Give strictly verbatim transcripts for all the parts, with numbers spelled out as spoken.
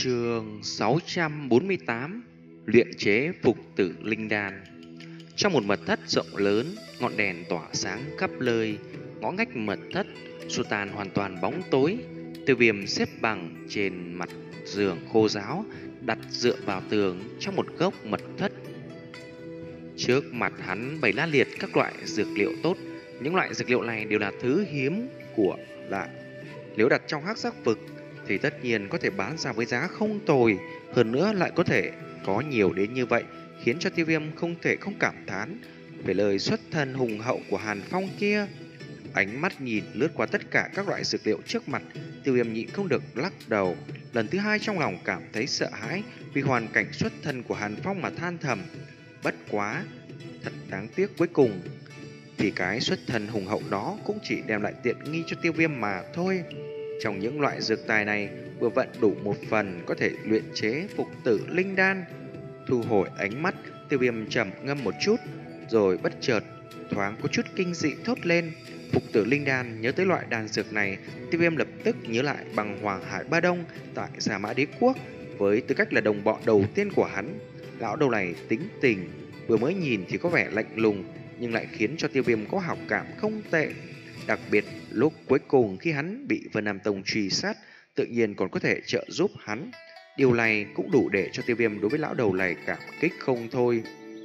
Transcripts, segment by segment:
Chương sáu trăm bốn mươi tám. Luyện chế phục tử linh đan. Trong một mật thất rộng lớn, ngọn đèn tỏa sáng khắp nơi. Ngõ ngách mật thất xua tan hoàn toàn bóng tối. Tiêu Viêm xếp bằng trên mặt giường khô ráo, đặt dựa vào tường trong một góc mật thất. Trước mặt hắn bày la liệt các loại dược liệu tốt. Những loại dược liệu này đều là thứ hiếm của lại. Nếu đặt trong hắc sắc vực thì tất nhiên có thể bán ra với giá không tồi, hơn nữa lại có thể có nhiều đến như vậy, khiến cho Tiêu Viêm không thể không cảm thán về lời xuất thân hùng hậu của Hàn Phong kia. Ánh mắt nhìn lướt qua tất cả các loại dược liệu trước mặt, Tiêu Viêm nhịn không được lắc đầu, lần thứ hai trong lòng cảm thấy sợ hãi vì hoàn cảnh xuất thân của Hàn Phong mà than thầm. Bất quá, thật đáng tiếc, cuối cùng thì cái xuất thân hùng hậu đó cũng chỉ đem lại tiện nghi cho Tiêu Viêm mà thôi. Trong những loại dược tài này, vừa vặn đủ một phần có thể luyện chế phục tử linh đan. Thu hồi ánh mắt, Tiêu Viêm trầm ngâm một chút, rồi bất chợt thoáng có chút kinh dị thốt lên. Phục tử linh đan, nhớ tới loại đan dược này, Tiêu Viêm lập tức nhớ lại bằng Hoàng Hải Ba Đông tại Gia Mã Đế Quốc. Với tư cách là đồng bọn đầu tiên của hắn, lão đầu này tính tình vừa mới nhìn thì có vẻ lạnh lùng, nhưng lại khiến cho Tiêu Viêm có hảo cảm không tệ. Đặc biệt lúc cuối cùng khi hắn bị Vân Nam Tông truy sát, tự nhiên còn có thể trợ giúp hắn. Điều này cũng đủ để cho Tiêu Viêm đối với lão đầu này cảm kích không thôi.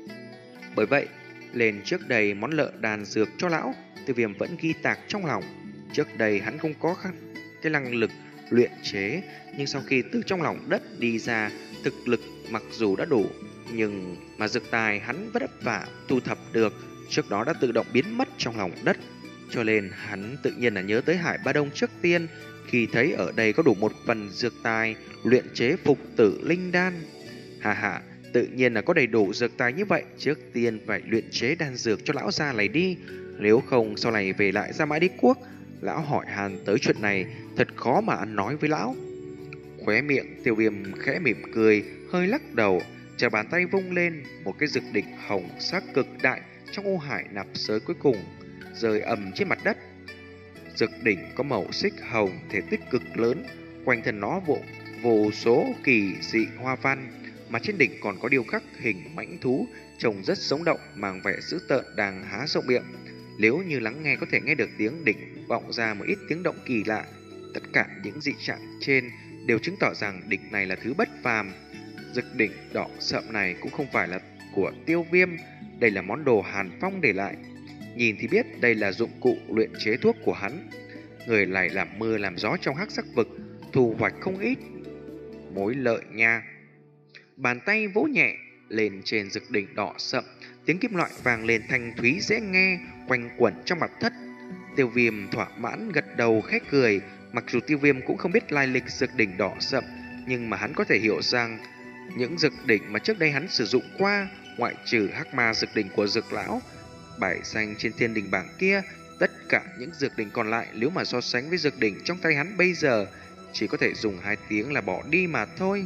Bởi vậy, lên trước đây món lợ đàn dược cho lão, Tiêu Viêm vẫn ghi tạc trong lòng. Trước đây hắn không có cái năng lực luyện chế, nhưng sau khi từ trong lòng đất đi ra, thực lực mặc dù đã đủ, nhưng mà dược tài hắn vất vả thu thập được trước đó đã tự động biến mất trong lòng đất. Cho nên hắn tự nhiên là nhớ tới Hải Ba Đông trước tiên, khi thấy ở đây có đủ một phần dược tài luyện chế phục tử linh đan. Hà hà, tự nhiên là có đầy đủ dược tài như vậy, trước tiên phải luyện chế đan dược cho lão già này đi. Nếu không sau này về lại Gia Mã Đế Quốc, lão hỏi han tới chuyện này, thật khó mà ăn nói với lão. Khóe miệng Tiêu Viêm khẽ mỉm cười, hơi lắc đầu, chà bàn tay vung lên, một cái dược đỉnh hồng sắc cực đại trong ô hải nạp giới cuối cùng rơi ầm trên mặt đất. Dược đỉnh có màu xích hồng, thể tích cực lớn, quanh thân nó vô, vô số kỳ dị hoa văn, mà trên đỉnh còn có điêu khắc hình mãnh thú trông rất sống động, mang vẻ dữ tợn đang há rộng miệng. Nếu như lắng nghe có thể nghe được tiếng đỉnh vọng ra một ít tiếng động kỳ lạ. Tất cả những dị trạng trên đều chứng tỏ rằng đỉnh này là thứ bất phàm. Dược đỉnh đỏ sậm này cũng không phải là của Tiêu Viêm, đây là món đồ Hàn Phong để lại. Nhìn thì biết đây là dụng cụ luyện chế thuốc của hắn. Người này làm mưa làm gió trong hắc sắc vực, thu hoạch không ít mối lợi nha. Bàn tay vỗ nhẹ lên trên dược đỉnh đỏ sậm, tiếng kim loại vang lên thanh thúy dễ nghe, quanh quẩn trong mặt thất. Tiêu Viêm thỏa mãn gật đầu khẽ cười. Mặc dù Tiêu Viêm cũng không biết lai lịch dược đỉnh đỏ sậm, nhưng mà hắn có thể hiểu rằng những dược đỉnh mà trước đây hắn sử dụng qua, ngoại trừ hắc ma dược đỉnh của dược lão bài danh trên thiên đình bảng kia, tất cả những dược đỉnh còn lại nếu mà so sánh với dược đỉnh trong tay hắn bây giờ, chỉ có thể dùng hai tiếng là bỏ đi mà thôi.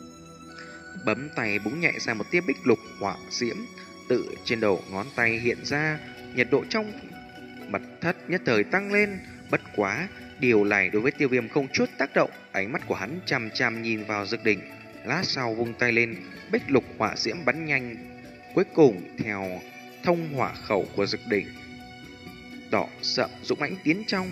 Bấm tay búng nhẹ ra một tia bích lục hỏa diễm tự trên đầu ngón tay hiện ra, nhiệt độ trong mật thất nhất thời tăng lên. Bất quá, điều này đối với Tiêu Viêm không chút tác động, ánh mắt của hắn chằm chằm nhìn vào dược đỉnh. Lát sau vung tay lên, bích lục hỏa diễm bắn nhanh, cuối cùng theo thông hỏa khẩu của dược đỉnh đỏ sậm dũng mãnh tiến trong.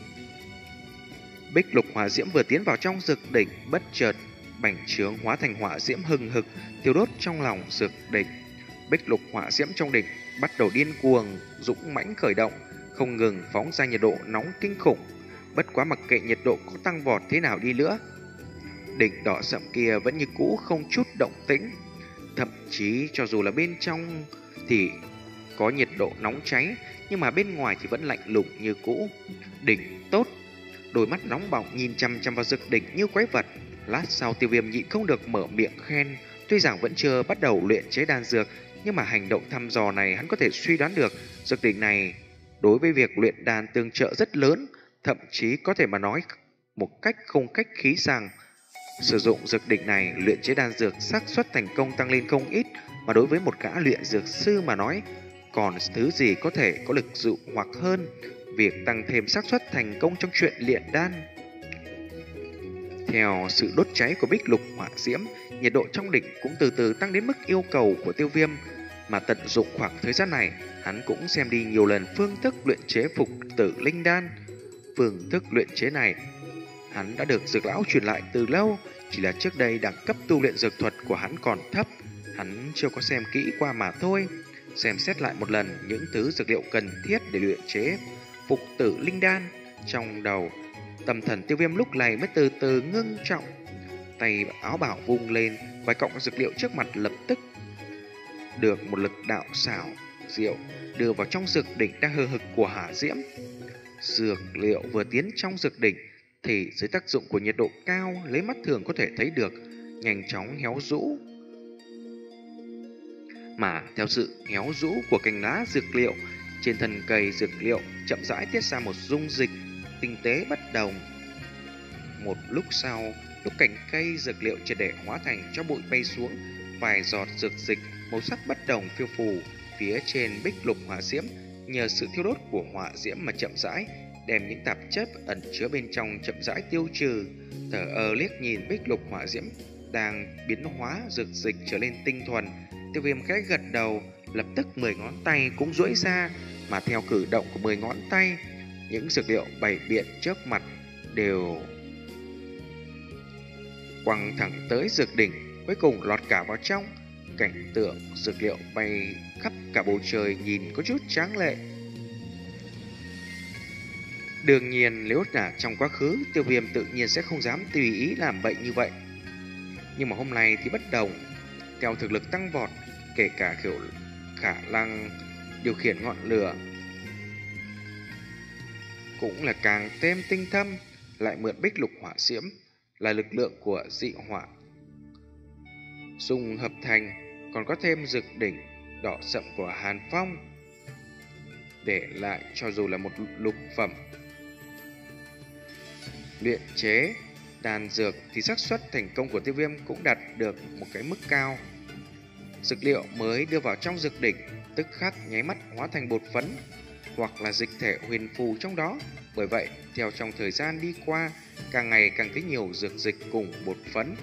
Bích lục hỏa diễm vừa tiến vào trong dược đỉnh, bất chợt bành trướng hóa thành hỏa diễm hừng hực thiêu đốt trong lòng dược đỉnh. Bích lục hỏa diễm trong đỉnh bắt đầu điên cuồng dũng mãnh khởi động, không ngừng phóng ra nhiệt độ nóng kinh khủng. Bất quá mặc kệ nhiệt độ có tăng vọt thế nào đi nữa, đỉnh đỏ sậm kia vẫn như cũ không chút động tĩnh. Thậm chí cho dù là bên trong thì có nhiệt độ nóng cháy, nhưng mà bên ngoài thì vẫn lạnh lùng như cũ. Đỉnh tốt. Đôi mắt nóng bỏng nhìn chăm chăm vào dược đỉnh như quái vật. Lát sau Tiêu Viêm nhịn không được mở miệng khen. Tuy rằng vẫn chưa bắt đầu luyện chế đan dược, nhưng mà hành động thăm dò này hắn có thể suy đoán được dược đỉnh này đối với việc luyện đan tương trợ rất lớn. Thậm chí có thể mà nói một cách không cách khí rằng sử dụng dược đỉnh này luyện chế đan dược xác suất thành công tăng lên không ít. Mà đối với một gã luyện dược sư mà nói, còn thứ gì có thể có lực dụ hoặc hơn việc tăng thêm xác suất thành công trong chuyện luyện đan. Theo sự đốt cháy của bích lục hỏa diễm, nhiệt độ trong đỉnh cũng từ từ tăng đến mức yêu cầu của Tiêu Viêm, mà tận dụng khoảng thời gian này, hắn cũng xem đi nhiều lần phương thức luyện chế phục tử linh đan. Phương thức luyện chế này hắn đã được dược lão truyền lại từ lâu, chỉ là trước đây đẳng cấp tu luyện dược thuật của hắn còn thấp, hắn chưa có xem kỹ qua mà thôi. Xem xét lại một lần những thứ dược liệu cần thiết để luyện chế phục tử linh đan, trong đầu tâm thần Tiêu Viêm lúc này mới từ từ ngưng trọng. Tay áo bảo vung lên, vài cọng dược liệu trước mặt lập tức được một lực đạo xảo diệu đưa vào trong dược đỉnh đang hờ hực của hỏa diễm. Dược liệu vừa tiến trong dược đỉnh thì dưới tác dụng của nhiệt độ cao, lấy mắt thường có thể thấy được, nhanh chóng héo rũ. Mà theo sự héo rũ của cành lá dược liệu, trên thân cây dược liệu chậm rãi tiết ra một dung dịch tinh tế bất đồng. Một lúc sau, lúc cành cây dược liệu triệt để hóa thành cho bụi bay xuống, vài giọt dược dịch màu sắc bất đồng phiêu phù phía trên bích lục hỏa diễm, nhờ sự thiêu đốt của hỏa diễm mà chậm rãi đem những tạp chất ẩn chứa bên trong chậm rãi tiêu trừ. Thở ơ liếc nhìn bích lục hỏa diễm đang biến hóa dược dịch trở lên tinh thuần, Tiêu Viêm khẽ gật đầu, lập tức mười ngón tay cũng duỗi ra, mà theo cử động của mười ngón tay, những dược liệu bày biện trước mặt đều quăng thẳng tới dược đỉnh, cuối cùng lọt cả vào trong. Cảnh tượng dược liệu bay khắp cả bầu trời nhìn có chút tráng lệ. Đương nhiên nếu là trong quá khứ, Tiêu Viêm tự nhiên sẽ không dám tùy ý làm bậy như vậy. Nhưng mà hôm nay thì bất đồng. Theo thực lực tăng vọt, kể cả kiểu khả năng điều khiển ngọn lửa cũng là càng thêm tinh thâm, lại mượn bích lục hỏa diễm là lực lượng của dị hỏa dùng hợp thành, còn có thêm dược đỉnh đỏ sậm của Hàn Phong để lại, cho dù là một lục phẩm luyện chế đan dược thì xác suất thành công của Tiêu Viêm cũng đạt được một cái mức cao. Dược liệu mới đưa vào trong dược đỉnh tức khắc nháy mắt hóa thành bột phấn hoặc là dịch thể huyền phù trong đó. Bởi vậy, theo trong thời gian đi qua, càng ngày càng thấy nhiều dược dịch cùng bột phấn.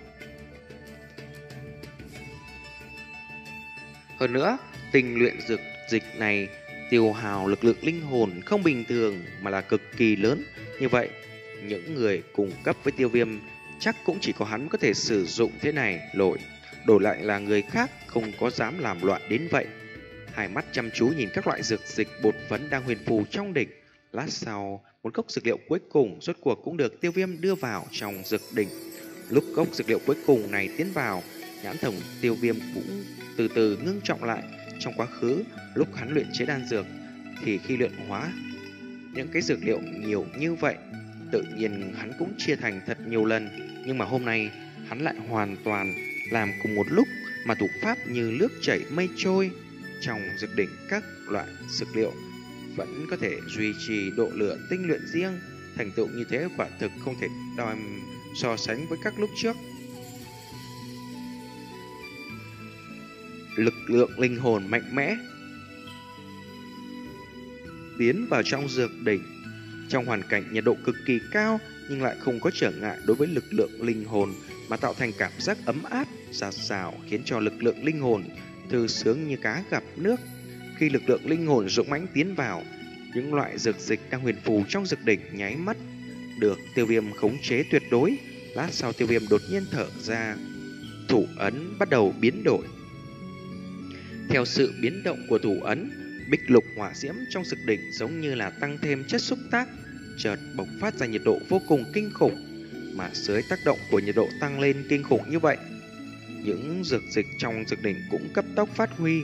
Hơn nữa, tinh luyện dược dịch này tiêu hào lực lượng linh hồn không bình thường mà là cực kỳ lớn. Như vậy, những người cùng cấp với Tiêu Viêm chắc cũng chỉ có hắn có thể sử dụng thế này lội. Đổi lại là người khác không có dám làm loạn đến vậy. Hai mắt chăm chú nhìn các loại dược dịch bột phấn đang huyền phù trong đỉnh. Lát sau, một cốc dược liệu cuối cùng rốt cuộc cũng được Tiêu Viêm đưa vào trong dược đỉnh. Lúc cốc dược liệu cuối cùng này tiến vào, nhãn thần Tiêu Viêm cũng từ từ ngưng trọng lại. Trong quá khứ, lúc hắn luyện chế đan dược thì khi luyện hóa những cái dược liệu nhiều như vậy, tự nhiên hắn cũng chia thành thật nhiều lần. Nhưng mà hôm nay hắn lại hoàn toàn làm cùng một lúc, mà thủ pháp như nước chảy mây trôi. Trong dược đỉnh các loại dược liệu vẫn có thể duy trì độ lửa tinh luyện riêng. Thành tựu như thế quả thực không thể đòi so sánh với các lúc trước. Lực lượng linh hồn mạnh mẽ tiến vào trong dược đỉnh. Trong hoàn cảnh nhiệt độ cực kỳ cao nhưng lại không có trở ngại đối với lực lượng linh hồn, mà tạo thành cảm giác ấm áp, dạt dào, khiến cho lực lượng linh hồn thư sướng như cá gặp nước. Khi lực lượng linh hồn dũng mãnh tiến vào, những loại dược dịch đang huyền phù trong dược đỉnh nháy mắt được Tiêu Viêm khống chế tuyệt đối. Lát sau, Tiêu Viêm đột nhiên thở ra, thủ ấn bắt đầu biến đổi. Theo sự biến động của thủ ấn, bích lục hỏa diễm trong dược đỉnh giống như là tăng thêm chất xúc tác, chợt bộc phát ra nhiệt độ vô cùng kinh khủng. Mà dưới tác động của nhiệt độ tăng lên kinh khủng như vậy, những dược dịch trong dược đỉnh cũng cấp tốc phát huy.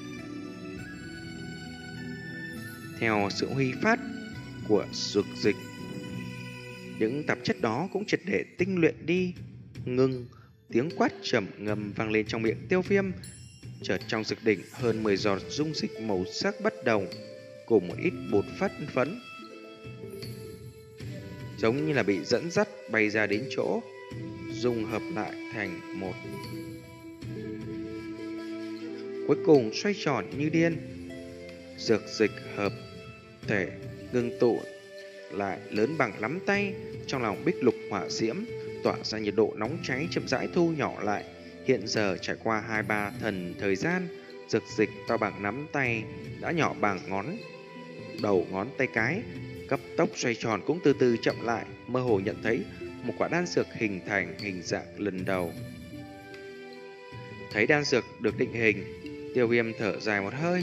Theo sự huy phát của dược dịch, những tạp chất đó cũng triệt để tinh luyện đi. Ngưng, tiếng quát trầm ngâm vang lên trong miệng Tiêu Viêm. Chợt trong dược đỉnh hơn mười giọt dung dịch màu sắc bất đồng cùng một ít bột phát phấn, giống như là bị dẫn dắt bay ra đến chỗ, dung hợp lại thành một, cuối cùng xoay tròn như điên. Dược dịch hợp thể ngưng tụ lại lớn bằng nắm tay. Trong lòng bích lục hỏa diễm tỏa ra nhiệt độ nóng cháy chậm rãi thu nhỏ lại. Hiện giờ trải qua hai ba thần thời gian, dược dịch to bằng nắm tay đã nhỏ bằng ngón đầu ngón tay cái, cấp tốc xoay tròn cũng từ từ chậm lại, mơ hồ nhận thấy một quả đan dược hình thành hình dạng lần đầu. Thấy đan dược được định hình, Tiêu Viêm thở dài một hơi.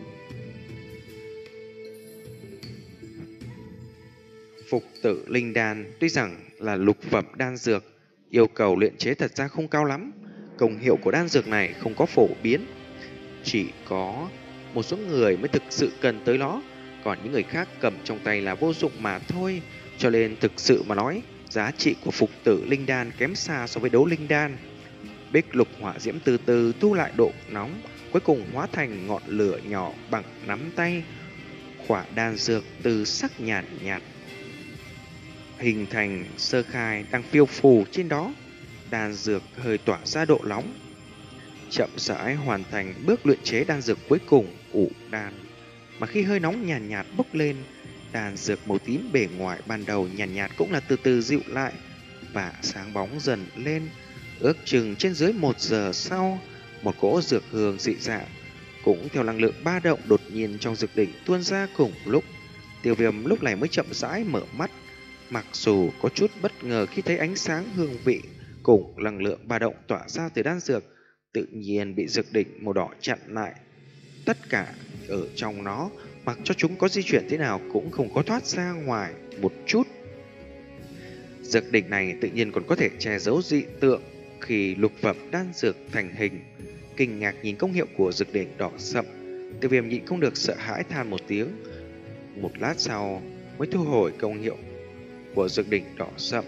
Phục tử linh đan tuy rằng là lục phẩm đan dược, yêu cầu luyện chế thật ra không cao lắm. Công hiệu của đan dược này không có phổ biến, chỉ có một số người mới thực sự cần tới nó, còn những người khác cầm trong tay là vô dụng mà thôi. Cho nên thực sự mà nói, giá trị của phục tử linh đan kém xa so với đấu linh đan. Bích lục hỏa diễm từ từ thu lại độ nóng, cuối cùng hóa thành ngọn lửa nhỏ bằng nắm tay. Quả đan dược từ sắc nhàn nhạt, nhạt hình thành sơ khai đang phiêu phù trên đó. Đan dược hơi tỏa ra độ nóng, chậm rãi hoàn thành bước luyện chế đan dược cuối cùng, ủ đan. Mà khi hơi nóng nhàn nhạt, nhạt bốc lên, đan dược màu tím bề ngoài ban đầu nhàn nhạt, nhạt cũng là từ từ dịu lại và sáng bóng dần lên. Ước chừng trên dưới một giờ sau, một cỗ dược hương dị dạng cũng theo năng lượng ba động đột nhiên trong dược đỉnh tuôn ra cùng lúc. Tiêu Viêm lúc này mới chậm rãi mở mắt, mặc dù có chút bất ngờ khi thấy ánh sáng hương vị cùng năng lượng ba động tỏa ra từ đan dược, tự nhiên bị dược đỉnh màu đỏ chặn lại. Tất cả ở trong nó, mặc cho chúng có di chuyển thế nào cũng không có thoát ra ngoài một chút. Dược đỉnh này tự nhiên còn có thể che giấu dị tượng khi lục phẩm đan dược thành hình. Kinh ngạc nhìn công hiệu của dược đỉnh đỏ sậm, Tiêu Viêm nhịn không được sợ hãi than một tiếng. Một lát sau mới thu hồi công hiệu của dược đỉnh đỏ sậm.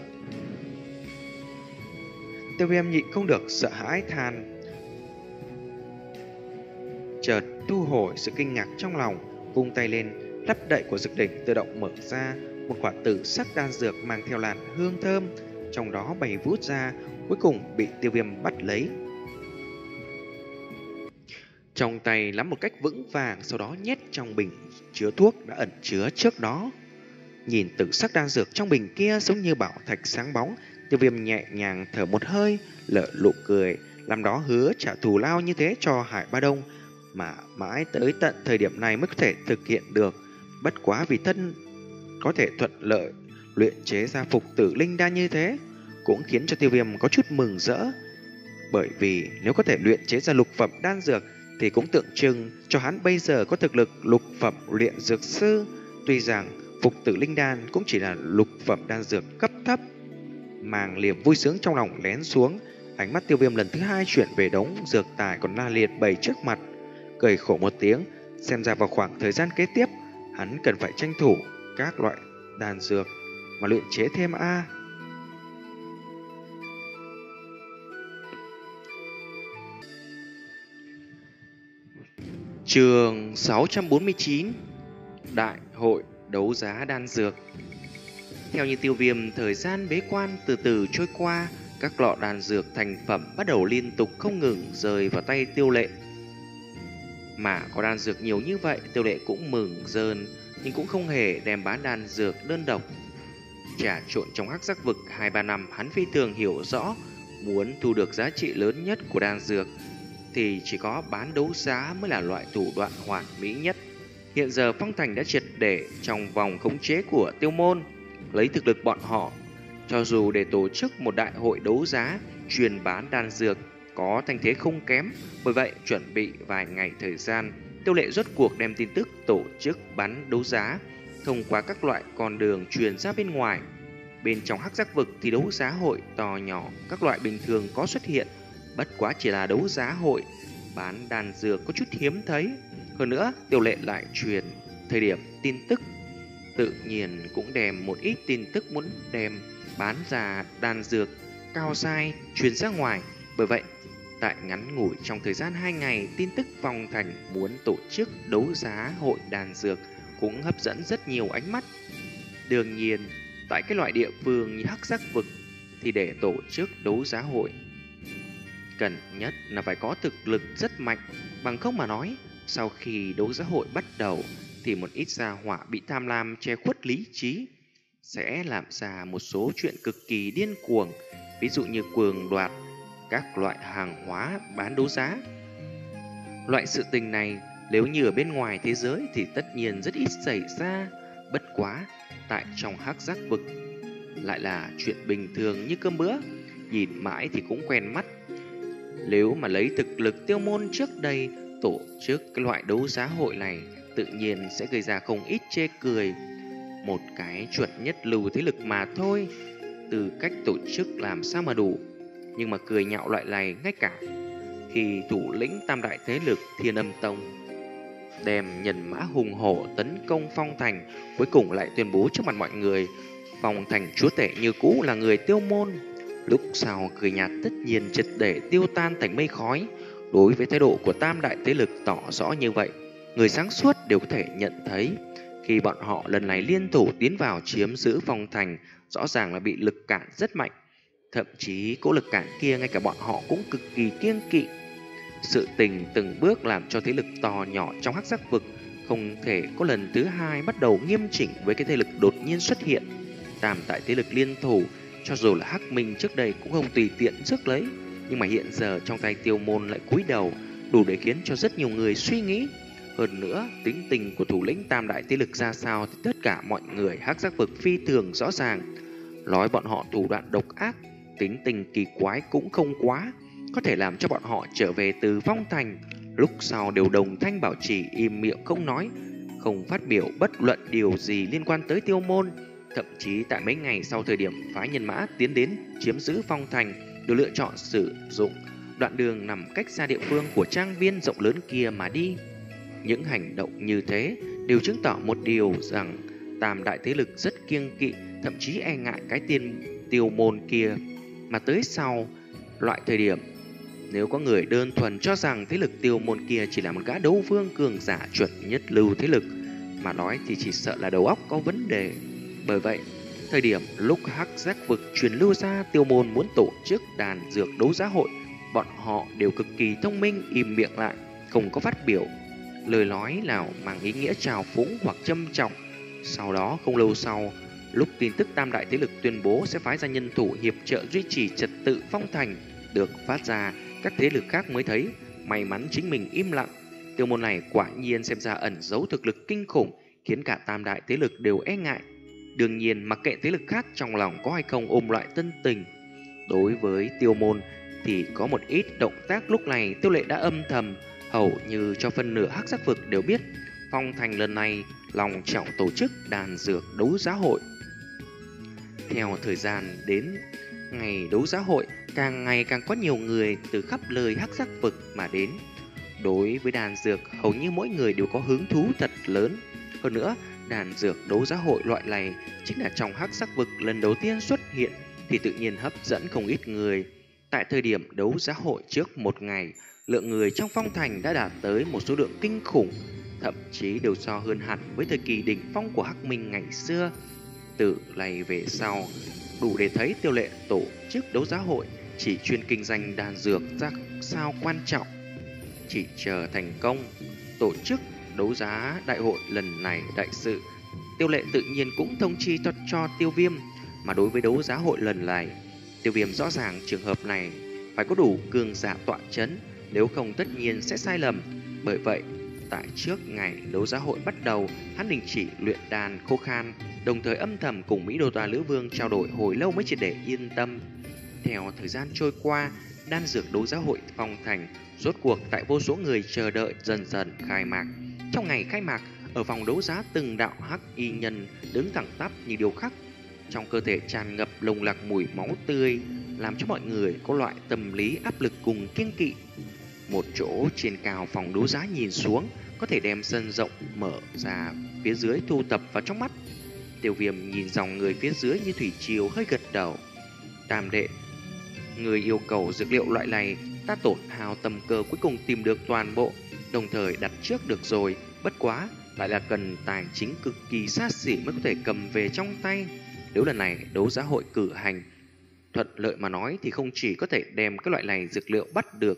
Tiêu Viêm nhịn không được sợ hãi than, chợt thu hồi sự kinh ngạc trong lòng, vung tay lên, nắp đậy của dược đỉnh tự động mở ra. Một quả tử sắc đan dược mang theo làn hương thơm trong đó bay vút ra, cuối cùng bị Tiêu Viêm bắt lấy. Trong tay nắm một cách vững vàng, sau đó nhét trong bình chứa thuốc đã ẩn chứa trước đó. Nhìn tử sắc đan dược trong bình kia giống như bảo thạch sáng bóng, Tiêu Viêm nhẹ nhàng thở một hơi, lở nụ cười, làm đó hứa trả thù lao như thế cho Hải Ba Đông, mà mãi tới tận thời điểm này mới có thể thực hiện được. Bất quá vì thân có thể thuận lợi luyện chế ra phục tử linh đan như thế, cũng khiến cho Tiêu Viêm có chút mừng rỡ. Bởi vì nếu có thể luyện chế ra lục phẩm đan dược thì cũng tượng trưng cho hắn bây giờ có thực lực lục phẩm luyện dược sư. Tuy rằng phục tử linh đan cũng chỉ là lục phẩm đan dược cấp thấp. Màng liềm vui sướng trong lòng lén xuống, ánh mắt Tiêu Viêm lần thứ hai chuyển về đống dược tài còn la liệt bày trước mặt, cười khổ một tiếng. Xem ra vào khoảng thời gian kế tiếp, hắn cần phải tranh thủ các loại đan dược mà luyện chế thêm a. Chương sáu trăm bốn mươi chín, Đại hội đấu giá đan dược. Theo như Tiêu Viêm, thời gian bế quan từ từ trôi qua, các lọ đan dược thành phẩm bắt đầu liên tục không ngừng rơi vào tay Tiêu Lệ. Mà có đan dược nhiều như vậy, Tiêu Lệ cũng mừng rơn, nhưng cũng không hề đem bán đan dược đơn độc. Trà trộn trong hắc giác vực hai ba năm, hắn phi thường hiểu rõ, muốn thu được giá trị lớn nhất của đan dược thì chỉ có bán đấu giá mới là loại thủ đoạn hoàn mỹ nhất. Hiện giờ Phong Thành đã triệt để trong vòng khống chế của Tiêu Môn, lấy thực lực bọn họ, cho dù để tổ chức một đại hội đấu giá chuyên bán đan dược có thanh thế không kém. Bởi vậy chuẩn bị vài ngày thời gian, Tiêu Lệ rốt cuộc đem tin tức tổ chức bán đấu giá thông qua các loại con đường truyền ra bên ngoài. Bên trong hắc giác vực thì đấu giá hội to nhỏ các loại bình thường có xuất hiện, bất quá chỉ là đấu giá hội bán đan dược có chút hiếm thấy. Hơn nữa, Tiêu Lệ lại truyền thời điểm tin tức, tự nhiên cũng đem một ít tin tức muốn đem bán ra đan dược cao dai truyền ra ngoài. Bởi vậy, tại ngắn ngủi trong thời gian hai ngày, tin tức Phong Thành muốn tổ chức đấu giá hội đan dược cũng hấp dẫn rất nhiều ánh mắt. Đương nhiên, tại cái loại địa phương như hắc giác vực thì để tổ chức đấu giá hội, cần nhất là phải có thực lực rất mạnh. Bằng không mà nói, sau khi đấu giá hội bắt đầu thì một ít gia hỏa bị tham lam che khuất lý trí sẽ làm ra một số chuyện cực kỳ điên cuồng, ví dụ như cường đoạt các loại hàng hóa bán đấu giá. Loại sự tình này nếu như ở bên ngoài thế giới thì tất nhiên rất ít xảy ra, bất quá tại trong hắc giác vực lại là chuyện bình thường như cơm bữa, nhìn mãi thì cũng quen mắt. Nếu mà lấy thực lực Tiêu Môn trước đây tổ chức cái loại đấu giá hội này, tự nhiên sẽ gây ra không ít chê cười. Một cái chuẩn nhất lưu thế lực mà thôi, từ cách tổ chức làm sao mà đủ. Nhưng mà cười nhạo loại này, ngay cả khi thủ lĩnh tam đại thế lực Thiên Âm Tông đem nhân mã hùng hổ tấn công Phong Thành, cuối cùng lại tuyên bố trước mặt mọi người Phong Thành chúa tể như cũ là người Tiêu Môn. Lúc sau cười nhạt tất nhiên triệt để tiêu tan thành mây khói. Đối với thái độ của tam đại thế lực tỏ rõ như vậy, người sáng suốt đều có thể nhận thấy, khi bọn họ lần này liên thủ tiến vào chiếm giữ Phong Thành, rõ ràng là bị lực cản rất mạnh. Thậm chí cỗ lực cản kia ngay cả bọn họ cũng cực kỳ kiêng kỵ. Sự tình từng bước làm cho thế lực to nhỏ trong hắc giác vực không thể có lần thứ hai bắt đầu nghiêm chỉnh với cái thế lực đột nhiên xuất hiện. Tam tại thế lực liên thủ, cho dù là Hắc Minh trước đây cũng không tùy tiện rước lấy, nhưng mà hiện giờ trong tay Tiêu Môn lại cúi đầu, đủ để khiến cho rất nhiều người suy nghĩ. Hơn nữa, tính tình của thủ lĩnh tam đại thế lực ra sao thì tất cả mọi người hắc giác vực phi thường rõ ràng. Nói bọn họ thủ đoạn độc ác, tính tình kỳ quái cũng không quá, có thể làm cho bọn họ trở về từ Phong Thành, lúc sau đều đồng thanh bảo trì im miệng không nói, không phát biểu bất luận điều gì liên quan tới Tiêu Môn. Thậm chí tại mấy ngày sau thời điểm phái nhân mã tiến đến chiếm giữ Phong Thành, đều lựa chọn sử dụng đoạn đường nằm cách xa địa phương của trang viên rộng lớn kia mà đi. Những hành động như thế đều chứng tỏ một điều rằng tam đại thế lực rất kiêng kỵ, thậm chí e ngại cái tiên Tiêu Môn kia. Mà tới sau loại thời điểm, nếu có người đơn thuần cho rằng thế lực Tiêu Môn kia chỉ là một gã đấu vương cường giả chuẩn nhất lưu thế lực mà nói, thì chỉ sợ là đầu óc có vấn đề. Bởi vậy, thời điểm lúc hắc giác vực truyền lưu ra Tiêu Môn muốn tổ chức đàn dược đấu giá hội, bọn họ đều cực kỳ thông minh, im miệng lại, không có phát biểu lời nói nào mang ý nghĩa trào phúng hoặc châm trọng. Sau đó không lâu sau, lúc tin tức tam đại thế lực tuyên bố sẽ phái ra nhân thủ hiệp trợ duy trì trật tự Phong Thành được phát ra, các thế lực khác mới thấy may mắn chính mình im lặng. Tiêu Môn này quả nhiên xem ra ẩn giấu thực lực kinh khủng, khiến cả tam đại thế lực đều e ngại. Đương nhiên mặc kệ thế lực khác trong lòng có hay không ôm loại tân tình, đối với Tiêu Môn thì có một ít động tác lúc này Tiêu Lệ đã âm thầm, hầu như cho phân nửa hắc giác vực đều biết Phong Thành lần này lòng trọng tổ chức đàn dược đấu giá hội. Theo thời gian đến ngày đấu giá hội, càng ngày càng có nhiều người từ khắp nơi hắc giác vực mà đến. Đối với đàn dược, hầu như mỗi người đều có hứng thú thật lớn. Hơn nữa, đàn dược đấu giá hội loại này chính là trong hắc giác vực lần đầu tiên xuất hiện, thì tự nhiên hấp dẫn không ít người. Tại thời điểm đấu giá hội trước một ngày, lượng người trong Phong Thành đã đạt tới một số lượng kinh khủng, thậm chí đều so hơn hẳn với thời kỳ đỉnh phong của Hắc Minh ngày xưa. Từ này về sau, đủ để thấy Tiêu Lệ tổ chức đấu giá hội chỉ chuyên kinh doanh đan dược ra sao quan trọng. Chỉ chờ thành công tổ chức đấu giá đại hội lần này đại sự, Tiêu Lệ tự nhiên cũng thông chi cho, cho Tiêu Viêm. Mà đối với đấu giá hội lần này, Tiêu Viêm rõ ràng trường hợp này phải có đủ cường giả tọa chấn, nếu không tất nhiên sẽ sai lầm. Bởi vậy, tại trước ngày đấu giá hội bắt đầu, hắn đình chỉ luyện đàn khô khan, đồng thời âm thầm cùng Mỹ Đô Toa Lữ Vương trao đổi hồi lâu mới chỉ để yên tâm. Theo thời gian trôi qua, đan dược đấu giá hội Phong Thành rốt cuộc tại vô số người chờ đợi dần dần khai mạc. Trong ngày khai mạc, ở phòng đấu giá từng đạo hắc y nhân đứng thẳng tắp như điêu khắc, trong cơ thể tràn ngập nồng nặc mùi máu tươi, làm cho mọi người có loại tâm lý áp lực cùng kiêng kỵ. Một chỗ trên cao phòng đấu giá nhìn xuống, có thể đem sân rộng mở ra phía dưới thu tập vào trong mắt. Tiêu Viêm nhìn dòng người phía dưới như thủy triều, hơi gật đầu. Tam đệ, người yêu cầu dược liệu loại này, ta tổn hao tâm cơ cuối cùng tìm được toàn bộ, đồng thời đặt trước được rồi. Bất quá lại là cần tài chính cực kỳ xa xỉ mới có thể cầm về trong tay. Nếu lần này đấu giá hội cử hành thuận lợi mà nói, thì không chỉ có thể đem các loại này dược liệu bắt được,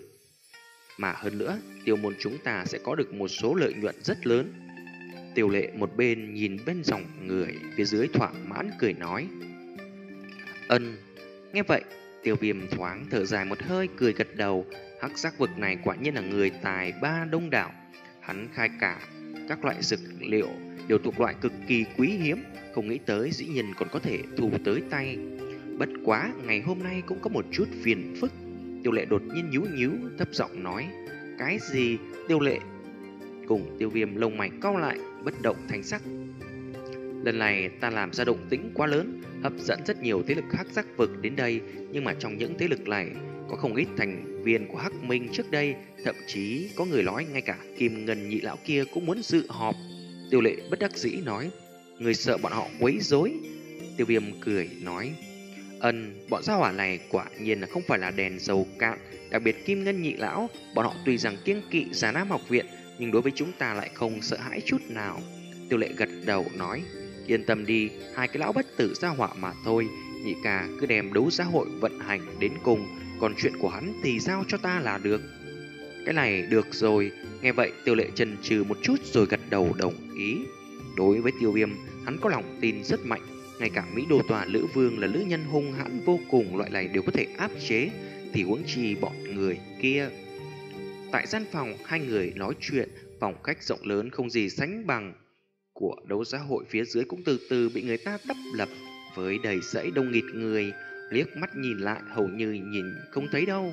mà hơn nữa Tiêu môn chúng ta sẽ có được một số lợi nhuận rất lớn. Tiêu Lệ một bên nhìn bên dòng người phía dưới thỏa mãn cười nói. Ân. Nghe vậy, Tiêu Viêm thoáng thở dài một hơi, cười gật đầu. Hắc giác vực này quả nhiên là người tài ba đông đảo. Hắn khai cả các loại dược liệu đều thuộc loại cực kỳ quý hiếm, không nghĩ tới dĩ nhiên còn có thể thu tới tay. Bất quá ngày hôm nay cũng có một chút phiền phức. Tiêu Lệ đột nhiên nhíu nhíu, thấp giọng nói. Cái gì? Tiêu Lệ cùng Tiêu Viêm lông mày cau lại, bất động thanh sắc. Lần này ta làm ra động tĩnh quá lớn, hấp dẫn rất nhiều thế lực hắc giác vực đến đây, nhưng mà trong những thế lực này có không ít thành viên của Hắc Minh trước đây, thậm chí có người nói ngay cả Kim Ngân nhị lão kia cũng muốn dự họp. Tiêu Lệ bất đắc dĩ nói, người sợ bọn họ quấy rối. Tiêu Viêm cười nói, ân, bọn gia hỏa này quả nhiên là không phải là đèn dầu cạn, đặc biệt Kim Ngân nhị lão, bọn họ tuy rằng kiêng kỵ Già Nam học viện, nhưng đối với chúng ta lại không sợ hãi chút nào. Tiêu Lệ gật đầu nói, yên tâm đi, hai cái lão bất tử gia hỏa mà thôi, nhị ca cứ đem đấu giá hội vận hành đến cùng, còn chuyện của hắn thì giao cho ta là được. Cái này được rồi. Nghe vậy Tiêu Lệ chần chừ một chút rồi gật đầu đồng ý. Đối với Tiêu Viêm, hắn có lòng tin rất mạnh, ngay cả Mỹ Đô Tòa Lữ Vương là nữ nhân hung hãn vô cùng loại này đều có thể áp chế, thì huống chi bọn người kia. Tại gian phòng, hai người nói chuyện, phòng khách rộng lớn không gì sánh bằng của đấu giá hội phía dưới cũng từ từ bị người ta đắp lập với đầy dãy đông nghịt người, liếc mắt nhìn lại hầu như nhìn không thấy đâu.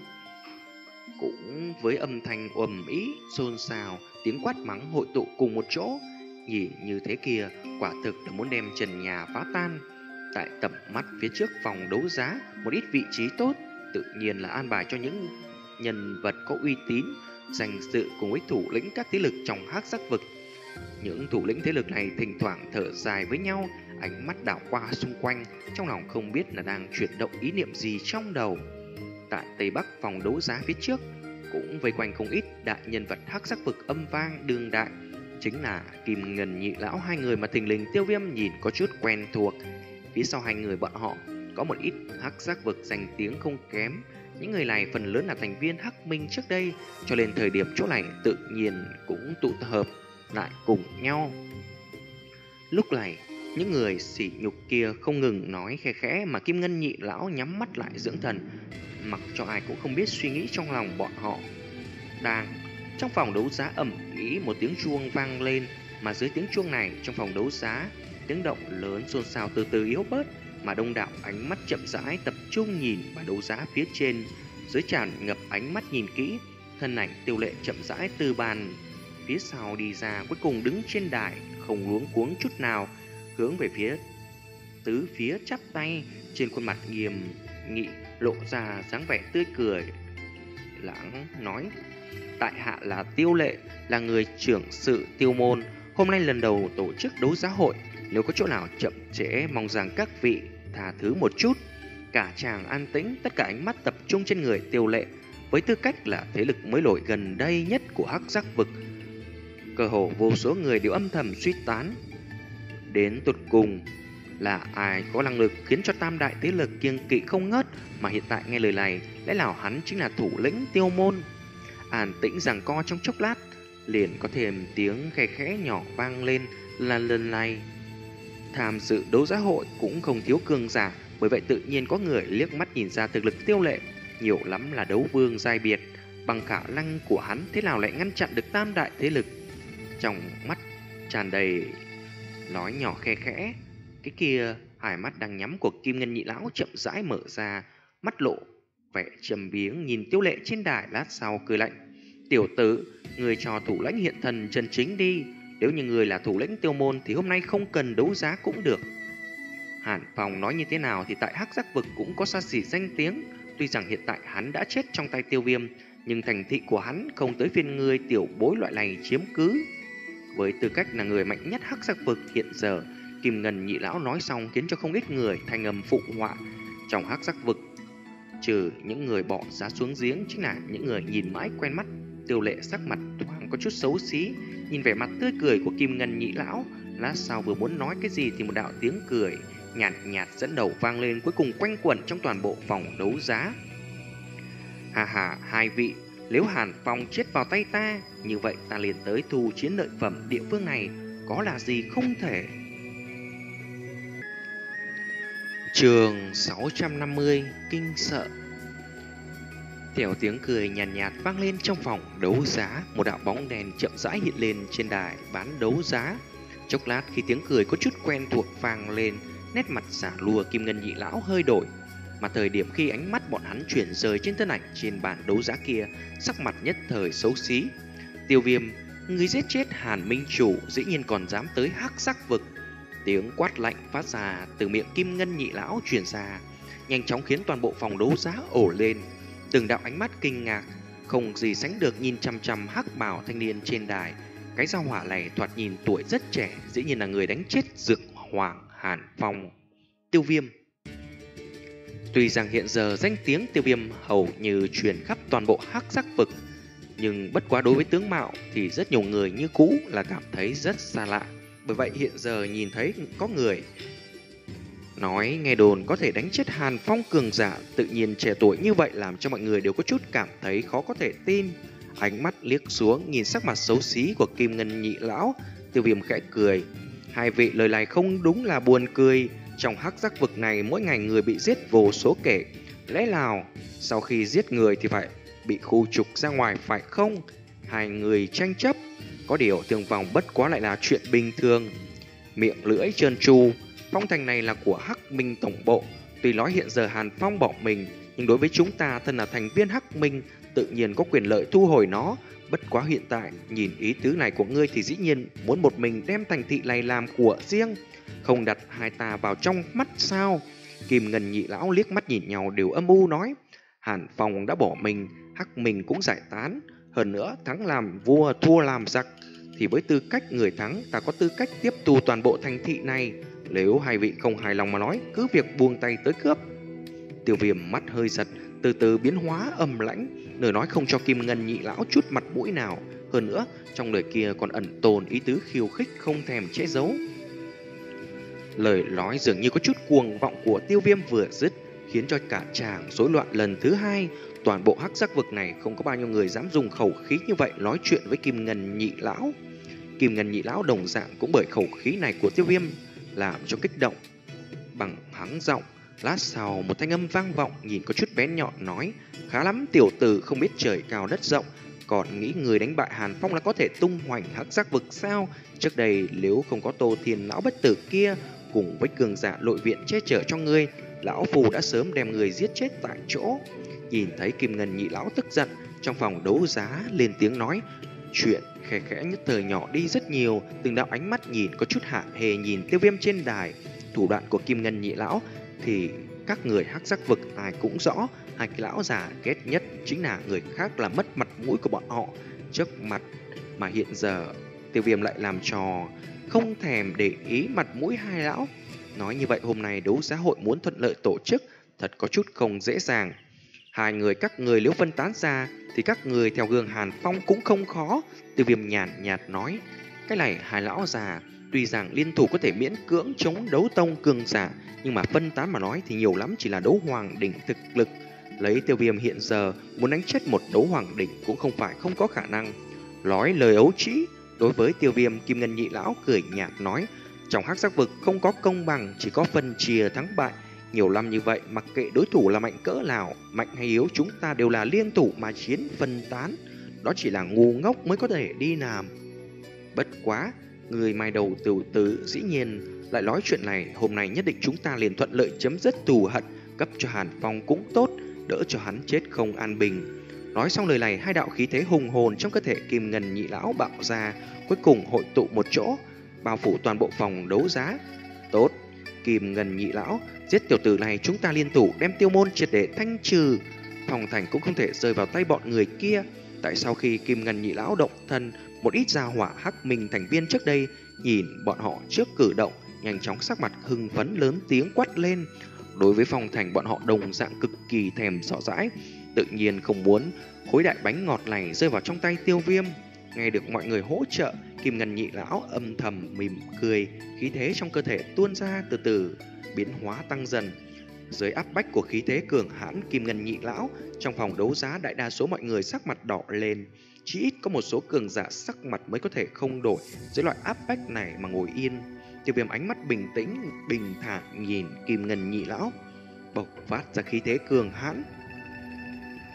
Cũng với âm thanh ầm ĩ, xôn xao, tiếng quát mắng hội tụ cùng một chỗ, nhìn như thế kia quả thực là muốn đem trần nhà phá tan. Tại tầm mắt phía trước phòng đấu giá, một ít vị trí tốt tự nhiên là an bài cho những nhân vật có uy tín, danh dự cùng với thủ lĩnh các thế lực trong hắc giác vực. Những thủ lĩnh thế lực này thỉnh thoảng thở dài với nhau, ánh mắt đảo qua xung quanh, trong lòng không biết là đang chuyển động ý niệm gì trong đầu. Tại Tây Bắc phòng đấu giá phía trước cũng vây quanh không ít đại nhân vật hắc giác vực âm vang đương đại, chính là Kim Ngân nhị lão hai người mà thình lình Tiêu Viêm nhìn có chút quen thuộc. Phía sau hai người bọn họ có một ít hắc giác vực danh tiếng không kém. Những người này phần lớn là thành viên Hắc Minh trước đây, cho nên thời điểm chỗ này tự nhiên cũng tụ hợp lại cùng nhau. Lúc này, những người sỉ nhục kia không ngừng nói khe khẽ, mà Kim Ngân nhị lão nhắm mắt lại dưỡng thần, mặc cho ai cũng không biết suy nghĩ trong lòng bọn họ. Đang trong phòng đấu giá ầm ĩ, một tiếng chuông vang lên, mà dưới tiếng chuông này trong phòng đấu giá, tiếng động lớn xôn xao từ từ yếu bớt, mà đông đảo ánh mắt chậm rãi tập trung nhìn vào đấu giá phía trên. Dưới tràn ngập ánh mắt nhìn kỹ, thân ảnh Tiêu Lệ chậm rãi từ bàn phía sau đi ra, cuối cùng đứng trên đài, không luống cuống chút nào, hướng về phía tứ phía chắp tay, trên khuôn mặt nghiêm nghị lộ ra dáng vẻ tươi cười lãng, nói: tại hạ là Tiêu Lệ, là người trưởng sự Tiêu môn, hôm nay lần đầu tổ chức đấu giá hội, nếu có chỗ nào chậm trễ mong rằng các vị tha thứ một chút. Cả tràng an tĩnh, tất cả ánh mắt tập trung trên người Tiêu Lệ. Với tư cách là thế lực mới nổi gần đây nhất của hắc giác vực, cơ hồ vô số người đều âm thầm suy tán, đến tột cùng là ai có năng lực khiến cho tam đại thế lực kiêng kỵ không ngớt, mà hiện tại nghe lời này, lẽ nào hắn chính là thủ lĩnh Tiêu môn? An tĩnh giằng co trong chốc lát, liền có thêm tiếng khe khẽ nhỏ vang lên, là lần này tham dự đấu giá hội cũng không thiếu cường giả, bởi vậy tự nhiên có người liếc mắt nhìn ra thực lực Tiêu Lệ nhiều lắm là đấu vương giai biệt, bằng khả năng của hắn thế nào lại ngăn chặn được tam đại thế lực. Trong mắt tràn đầy nói nhỏ khe khẽ, cái kia hai mắt đang nhắm của Kim Ngân nhị lão chậm rãi mở ra, mắt lộ vẻ trầm biếng nhìn Tiêu Lệ trên đài, lát sau cười lạnh: tiểu tử, người cho thủ lãnh hiện thần chân chính đi, nếu như người là thủ lĩnh Tiêu môn thì hôm nay không cần đấu giá cũng được. Hàn Phong nói như thế nào thì tại hắc giác vực cũng có xa xỉ danh tiếng, tuy rằng hiện tại hắn đã chết trong tay Tiêu Viêm, nhưng thành thị của hắn không tới phiên người tiểu bối loại này chiếm cứ. Với tư cách là người mạnh nhất hắc giác vực hiện giờ, Kim Ngân nhị lão nói xong khiến cho không ít người thành âm phụ họa. Trong hắc giác vực, trừ những người bỏ giá xuống giếng, chính là những người nhìn mãi quen mắt. Tiêu Lệ sắc mặt thoáng có chút xấu xí, nhìn vẻ mặt tươi cười của Kim Ngân nhị lão, lát sau vừa muốn nói cái gì thì một đạo tiếng cười nhạt nhạt dẫn đầu vang lên, cuối cùng quanh quẩn trong toàn bộ phòng đấu giá. Hà hà, hai vị, nếu Hàn Phong chết vào tay ta, như vậy ta liền tới thu chiến lợi phẩm địa phương này, có là gì không thể. Chương sáu trăm năm mươi, kinh sợ. Theo tiếng cười nhàn nhạt, nhạt vang lên trong phòng đấu giá, một đạo bóng đèn chậm rãi hiện lên trên đài bán đấu giá. Chốc lát khi tiếng cười có chút quen thuộc vang lên, nét mặt giả lùa Kim Ngân Nhị Lão hơi đổi. Mà thời điểm khi ánh mắt bọn hắn chuyển rời trên thân ảnh trên bàn đấu giá kia, sắc mặt nhất thời xấu xí. Tiêu Viêm, người giết chết Hàn Minh Chủ dĩ nhiên còn dám tới Hắc Sắc Vực. Tiếng quát lạnh phát ra từ miệng Kim Ngân Nhị Lão truyền ra, nhanh chóng khiến toàn bộ phòng đấu giá ổ lên. Từng đạo ánh mắt kinh ngạc không gì sánh được nhìn chăm chăm hắc bào thanh niên trên đài. Cái gia hỏa này thoạt nhìn tuổi rất trẻ, dĩ nhiên là người đánh chết Dực Hoàng Hàn Phong. Tiêu Viêm. Tuy rằng hiện giờ danh tiếng Tiêu Viêm hầu như truyền khắp toàn bộ Hắc Sắc Vực, nhưng bất quá đối với tướng mạo thì rất nhiều người như cũ là cảm thấy rất xa lạ. Bởi vậy hiện giờ nhìn thấy có người nói nghe đồn có thể đánh chết Hàn Phong cường giả, tự nhiên trẻ tuổi như vậy làm cho mọi người đều có chút cảm thấy khó có thể tin. Ánh mắt liếc xuống nhìn sắc mặt xấu xí của Kim Ngân Nhị Lão, Tiêu Viêm khẽ cười. Hai vị lời này không đúng là buồn cười. Trong Hắc Sắc Vực này mỗi ngày người bị giết vô số kể. Lẽ nào sau khi giết người thì phải bị khu trục ra ngoài phải không? Hai người tranh chấp, có điều thương vong bất quá lại là chuyện bình thường. Miệng lưỡi trơn tru, phong thành này là của Hắc Minh tổng bộ. Tuy nói hiện giờ Hàn Phong bỏ mình, nhưng đối với chúng ta thân là thành viên Hắc Minh, tự nhiên có quyền lợi thu hồi nó. Bất quá hiện tại, nhìn ý tứ này của ngươi thì dĩ nhiên muốn một mình đem thành thị này làm của riêng, không đặt hai ta vào trong mắt sao? Kim Ngân Nhị Lão liếc mắt nhìn nhau đều âm u nói. Hàn Phong đã bỏ mình, Hắc Minh cũng giải tán. Hơn nữa, thắng làm vua thua làm giặc, thì với tư cách người thắng, ta có tư cách tiếp tù toàn bộ thành thị này. Nếu hai vị không hài lòng mà nói, cứ việc buông tay tới cướp. Tiêu Viêm mắt hơi giật, từ từ biến hóa âm lãnh, lời nói không cho Kim Ngân Nhị Lão chút mặt mũi nào. Hơn nữa, trong lời kia còn ẩn tồn ý tứ khiêu khích không thèm che giấu. Lời nói dường như có chút cuồng vọng của Tiêu Viêm vừa dứt, khiến cho cả tràng rối loạn lần thứ hai. Toàn bộ Hắc Sắc Vực này không có bao nhiêu người dám dùng khẩu khí như vậy nói chuyện với Kim Ngân Nhị Lão. Kim Ngân Nhị Lão đồng dạng cũng bởi khẩu khí này của Tiêu Viêm làm cho kích động, bằng hắng giọng. Lát sau một thanh âm vang vọng nhìn có chút bén nhọn nói: khá lắm tiểu tử, không biết trời cao đất rộng, còn nghĩ người đánh bại Hàn Phong là có thể tung hoành Hắc Sắc Vực sao? Trước đây nếu không có Tô Thiên Lão bất tử kia cùng với cường giả nội viện che chở cho ngươi, lão phù đã sớm đem người giết chết tại chỗ. Nhìn thấy Kim Ngân Nhị Lão tức giận, trong phòng đấu giá lên tiếng nói. Chuyện khẽ khẽ nhất thời nhỏ đi rất nhiều, từng đạo ánh mắt nhìn có chút hạ hề nhìn Tiêu Viêm trên đài. Thủ đoạn của Kim Ngân Nhị Lão thì các người Hắc Sắc Vực ai cũng rõ, hai cái lão già ghét nhất chính là người khác làm mất mặt mũi của bọn họ trước mặt, mà hiện giờ Tiêu Viêm lại làm trò không thèm để ý mặt mũi hai lão. Nói như vậy hôm nay đấu giá hội muốn thuận lợi tổ chức thật có chút không dễ dàng. Hai người các người nếu phân tán ra thì các người theo gương Hàn Phong cũng không khó. Tiêu Viêm nhàn nhạt nói. Cái này hai lão già tuy rằng liên thủ có thể miễn cưỡng chống đấu tông cường giả, nhưng mà phân tán mà nói thì nhiều lắm chỉ là đấu hoàng đỉnh thực lực. Lấy Tiêu Viêm hiện giờ muốn đánh chết một đấu hoàng đỉnh cũng không phải không có khả năng. Nói lời ấu trĩ. Đối với Tiêu Viêm, Kim Ngân Nhị Lão cười nhạt nói. Trong Hắc Sắc Vực không có công bằng, chỉ có phân chia thắng bại. Nhiều năm như vậy, mặc kệ đối thủ là mạnh cỡ nào, mạnh hay yếu, chúng ta đều là liên thủ mà chiến phân tán. Đó chỉ là ngu ngốc mới có thể đi làm. Bất quá, người mai đầu tiểu tử dĩ nhiên lại nói chuyện này. Hôm nay nhất định chúng ta liền thuận lợi chấm dứt thù hận, cấp cho Hàn Phong cũng tốt, đỡ cho hắn chết không an bình. Nói xong lời này, hai đạo khí thế hùng hồn trong cơ thể Kim Ngân Nhị Lão bạo ra, cuối cùng hội tụ một chỗ, bao phủ toàn bộ phòng đấu giá. Tốt, Kim Ngân Nhị Lão, giết tiểu tử này, chúng ta liên thủ đem Tiêu môn triệt để thanh trừ. Phòng thành cũng không thể rơi vào tay bọn người kia. Tại sau khi Kim Ngân Nhị Lão động thân, một ít gia hỏa Hắc Minh thành viên trước đây nhìn bọn họ trước cử động, nhanh chóng sắc mặt hưng phấn lớn tiếng quát lên. Đối với phòng thành bọn họ đồng dạng cực kỳ thèm sợ dãi, tự nhiên không muốn khối đại bánh ngọt này rơi vào trong tay Tiêu Viêm. Nghe được mọi người hỗ trợ, Kim Ngân Nhị Lão âm thầm mỉm cười, khí thế trong cơ thể tuôn ra từ từ biến hóa tăng dần. Dưới áp bách của khí thế cường hãn Kim Ngân Nhị Lão, trong phòng đấu giá đại đa số mọi người sắc mặt đỏ lên, chỉ ít có một số cường giả sắc mặt mới có thể không đổi dưới loại áp bách này mà ngồi yên. Tiêu Viêm ánh mắt bình tĩnh, bình thản nhìn Kim Ngân Nhị Lão, bộc phát ra khí thế cường hãn.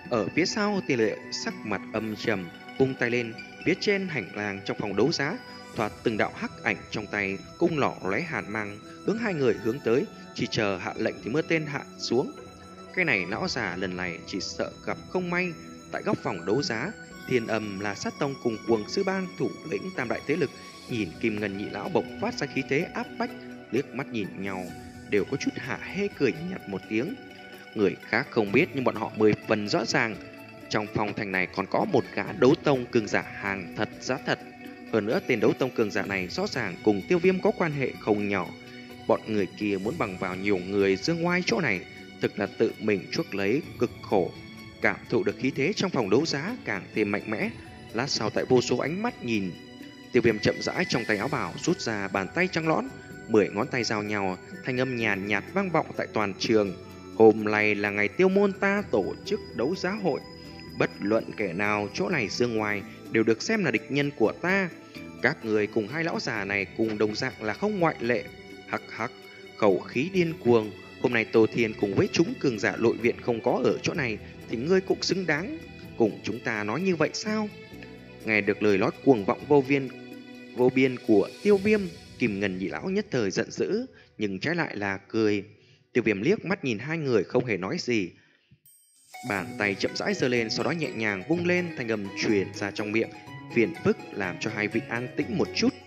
Ở phía sau, Tiêu Lệ sắc mặt âm trầm, vung tay lên, phía trên hành lang trong phòng đấu giá, thoạt từng đạo hắc ảnh trong tay, cung lọ lóe hàn mang, hướng hai người hướng tới, chỉ chờ hạ lệnh thì mưa tên hạ xuống. Cái này lão già lần này chỉ sợ gặp không may. Tại góc phòng đấu giá, Thiên Âm là sát tông cùng Cuồng Sư Bang thủ lĩnh tam đại thế lực, nhìn Kim Ngân nhị lão bộc phát ra khí thế áp bách, liếc mắt nhìn nhau, đều có chút hạ hê cười nhạt một tiếng. Người khác không biết nhưng bọn họ mười phần rõ ràng, trong phòng thành này còn có một gã đấu tông cường giả hàng thật giá thật. Hơn nữa tên đấu tông cường giả này rõ ràng cùng Tiêu Viêm có quan hệ không nhỏ. Bọn người kia muốn bằng vào nhiều người dương ngoai chỗ này, thực là tự mình chuốc lấy cực khổ. Cảm thụ được khí thế trong phòng đấu giá càng thêm mạnh mẽ. Lát sau tại vô số ánh mắt nhìn, Tiêu Viêm chậm rãi trong tay áo bào rút ra bàn tay trắng lõn, mười ngón tay giao nhau, thanh âm nhàn nhạt vang vọng tại toàn trường. Hôm nay là ngày Tiêu môn ta tổ chức đấu giá hội, bất luận kẻ nào chỗ này dương ngoài đều được xem là địch nhân của ta. Các người cùng hai lão già này cùng đồng dạng là không ngoại lệ. Hắc hắc, khẩu khí điên cuồng. Hôm nay Tô Thiên cùng với chúng cường giả nội viện không có ở chỗ này, thì ngươi cũng xứng đáng cùng chúng ta nói như vậy sao? Nghe được lời nói cuồng vọng vô viên vô biên của Tiêu Viêm, Kim Ngân nhị lão nhất thời giận dữ, nhưng trái lại là cười. Tiêu Viêm liếc mắt nhìn hai người không hề nói gì. Bàn tay chậm rãi giơ lên, sau đó nhẹ nhàng vung lên, thanh âm truyền ra trong miệng, phiền phức làm cho hai vị an tĩnh một chút.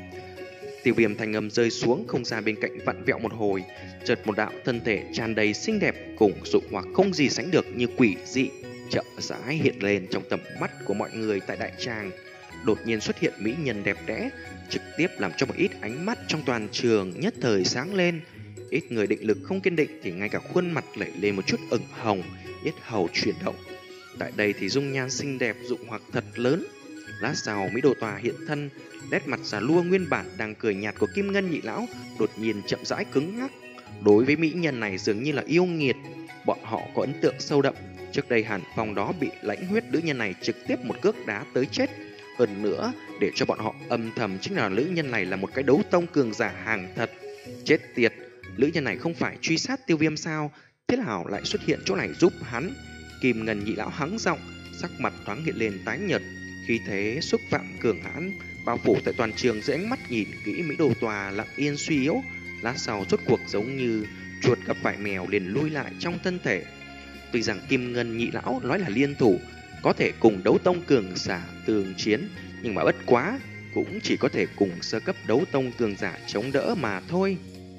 Tiêu Viêm thanh âm rơi xuống, không gian bên cạnh vặn vẹo một hồi, chợt một đạo thân thể tràn đầy xinh đẹp cùng dụ hoặc không gì sánh được như quỷ dị chậm rãi hiện lên trong tầm mắt của mọi người tại đại tràng. Đột nhiên xuất hiện mỹ nhân đẹp đẽ, trực tiếp làm cho một ít ánh mắt trong toàn trường nhất thời sáng lên. Ít người định lực không kiên định thì ngay cả khuôn mặt lẩy lên một chút ửng hồng, yết hầu chuyển động. Tại đây thì dung nhan xinh đẹp dụ hoặc thật lớn. Lát sau Mỹ Đồ Tòa hiện thân, nét mặt già lua nguyên bản đang cười nhạt của Kim Ngân nhị lão đột nhiên chậm rãi cứng ngắc. Đối với mỹ nhân này dường như là yêu nghiệt, bọn họ có ấn tượng sâu đậm. Trước đây Hàn Phong đó bị lãnh huyết nữ nhân này trực tiếp một cước đá tới chết. Hơn nữa, để cho bọn họ âm thầm chính là nữ nhân này là một cái đấu tông cường giả hàng thật. Chết tiệt, nữ nhân này không phải truy sát Tiêu Viêm sao? Thế nào lại xuất hiện chỗ này giúp hắn? Kim Ngân nhị lão hắng giọng, sắc mặt thoáng hiện lên tái nhợt, khí thế xúc phạm cường hãn bao phủ tại toàn trường dưới ánh mắt nhìn kỹ Mỹ Đồ Tòa lặng yên suy yếu. Lát sau rốt cuộc giống như chuột gặp phải mèo liền lui lại trong thân thể. Tuy rằng Kim Ngân nhị lão nói là liên thủ, có thể cùng đấu tông cường giả tương chiến, nhưng mà bất quá cũng chỉ có thể cùng sơ cấp đấu tông cường giả chống đỡ mà thôi.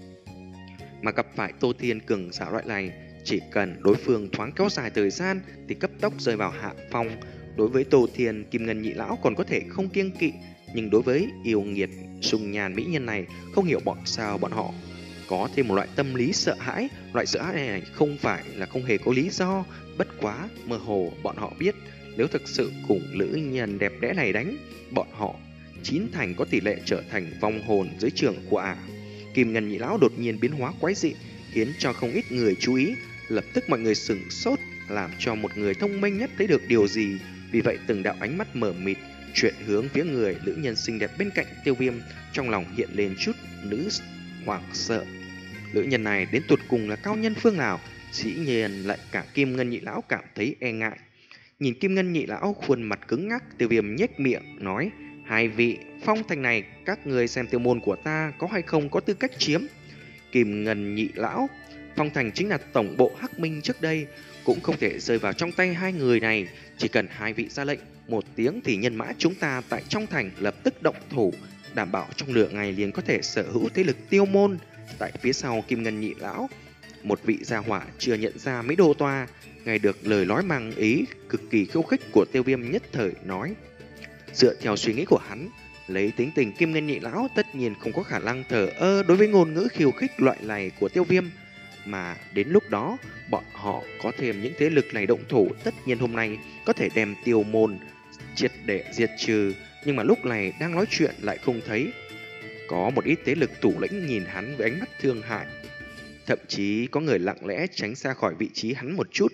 Mà gặp phải Tô Thiên cường giả loại này, chỉ cần đối phương thoáng kéo dài thời gian thì cấp tốc rơi vào hạ phong. Đối với Tô Thiên, Kim Ngân nhị lão còn có thể không kiêng kỵ, nhưng đối với yêu nghiệt sùng nhàn mỹ nhân này, không hiểu bọn sao bọn họ có thêm một loại tâm lý sợ hãi. Loại sợ hãi này không phải là không hề có lý do, bất quá mơ hồ bọn họ biết nếu thực sự cùng nữ nhân đẹp đẽ này đánh, bọn họ chín thành có tỷ lệ trở thành vong hồn dưới trường của ả. Kim Ngân nhị lão đột nhiên biến hóa quái dị, khiến cho không ít người chú ý. Lập tức mọi người sửng sốt, làm cho một người thông minh nhất thấy được điều gì. Vì vậy từng đạo ánh mắt mở mịt chuyển hướng phía người nữ nhân xinh đẹp bên cạnh Tiêu Viêm, trong lòng hiện lên chút nữ hoảng sợ. Nữ nhân này đến tụt cùng là cao nhân phương nào? Dĩ nhiên lại cả Kim Ngân nhị lão cảm thấy e ngại. Nhìn Kim Ngân nhị lão khuôn mặt cứng ngắc, Tiêu Viêm nhếch miệng nói: hai vị, phong thành này các người xem tiêu môn của ta có hay không có tư cách chiếm? Kim Ngân nhị lão, phong thành chính là tổng bộ Hắc Minh trước đây, cũng không thể rơi vào trong tay hai người này. Chỉ cần hai vị ra lệnh một tiếng thì nhân mã chúng ta tại trong thành lập tức động thủ, đảm bảo trong nửa ngày liền có thể sở hữu thế lực tiêu môn. Tại phía sau Kim Ngân nhị lão, một vị gia hỏa chưa nhận ra Mỹ Đô Toa, nghe được lời nói mang ý cực kỳ khiêu khích của Tiêu Viêm nhất thời nói. Dựa theo suy nghĩ của hắn, lấy tính tình Kim Ngân nhị lão tất nhiên không có khả năng thờ ơ đối với ngôn ngữ khiêu khích loại này của Tiêu Viêm. Mà đến lúc đó bọn họ có thêm những thế lực này động thủ, tất nhiên hôm nay có thể đem tiêu môn triệt để diệt trừ. Nhưng mà lúc này đang nói chuyện lại không thấy có một ít thế lực thủ lĩnh nhìn hắn với ánh mắt thương hại. Thậm chí có người lặng lẽ tránh xa khỏi vị trí hắn một chút.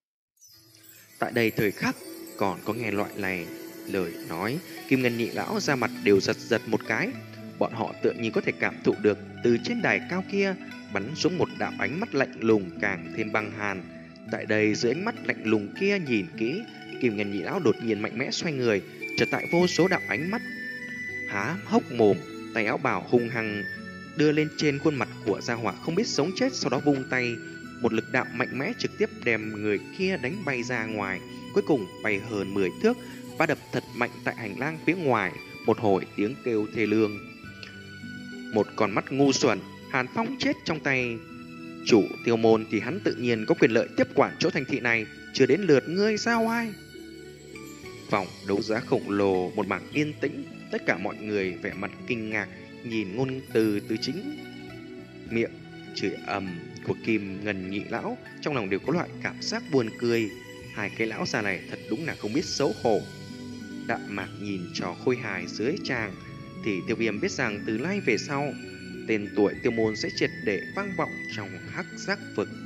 Tại đây thời khắc còn có nghe loại này lời nói, Kim Ngân nhị lão ra mặt đều giật giật một cái. Bọn họ tựa nhiên có thể cảm thụ được từ trên đài cao kia bắn xuống một đạo ánh mắt lạnh lùng càng thêm băng hàn. Tại đây dưới ánh mắt lạnh lùng kia nhìn kỹ, Kim Ngân Nhị Lão đột nhiên mạnh mẽ xoay người, chợt tại vô số đạo ánh mắt há hốc mồm, tay áo bào hung hăng đưa lên trên khuôn mặt của gia hỏa không biết sống chết, sau đó vung tay, một lực đạo mạnh mẽ trực tiếp đem người kia đánh bay ra ngoài, cuối cùng bay hơn mười thước, và đập thật mạnh tại hành lang phía ngoài, một hồi tiếng kêu thê lương. Một con mắt ngu xuẩn, Hàn Phong chết trong tay chủ Tiêu Môn thì hắn tự nhiên có quyền lợi tiếp quản chỗ thành thị này, chưa đến lượt ngươi sao ai? Vòng đấu giá khổng lồ, một mảng yên tĩnh, tất cả mọi người vẻ mặt kinh ngạc nhìn ngôn từ từ chính miệng chửi ầm của Kim Ngân Nhị Lão, trong lòng đều có loại cảm giác buồn cười. Hai cái lão già này thật đúng là không biết xấu hổ. Đạm Mạc nhìn trò khôi hài dưới tràng thì Tiêu Viêm biết rằng từ nay về sau tên tuổi Tiêu Môn sẽ triệt để vang vọng trong hắc giác vực.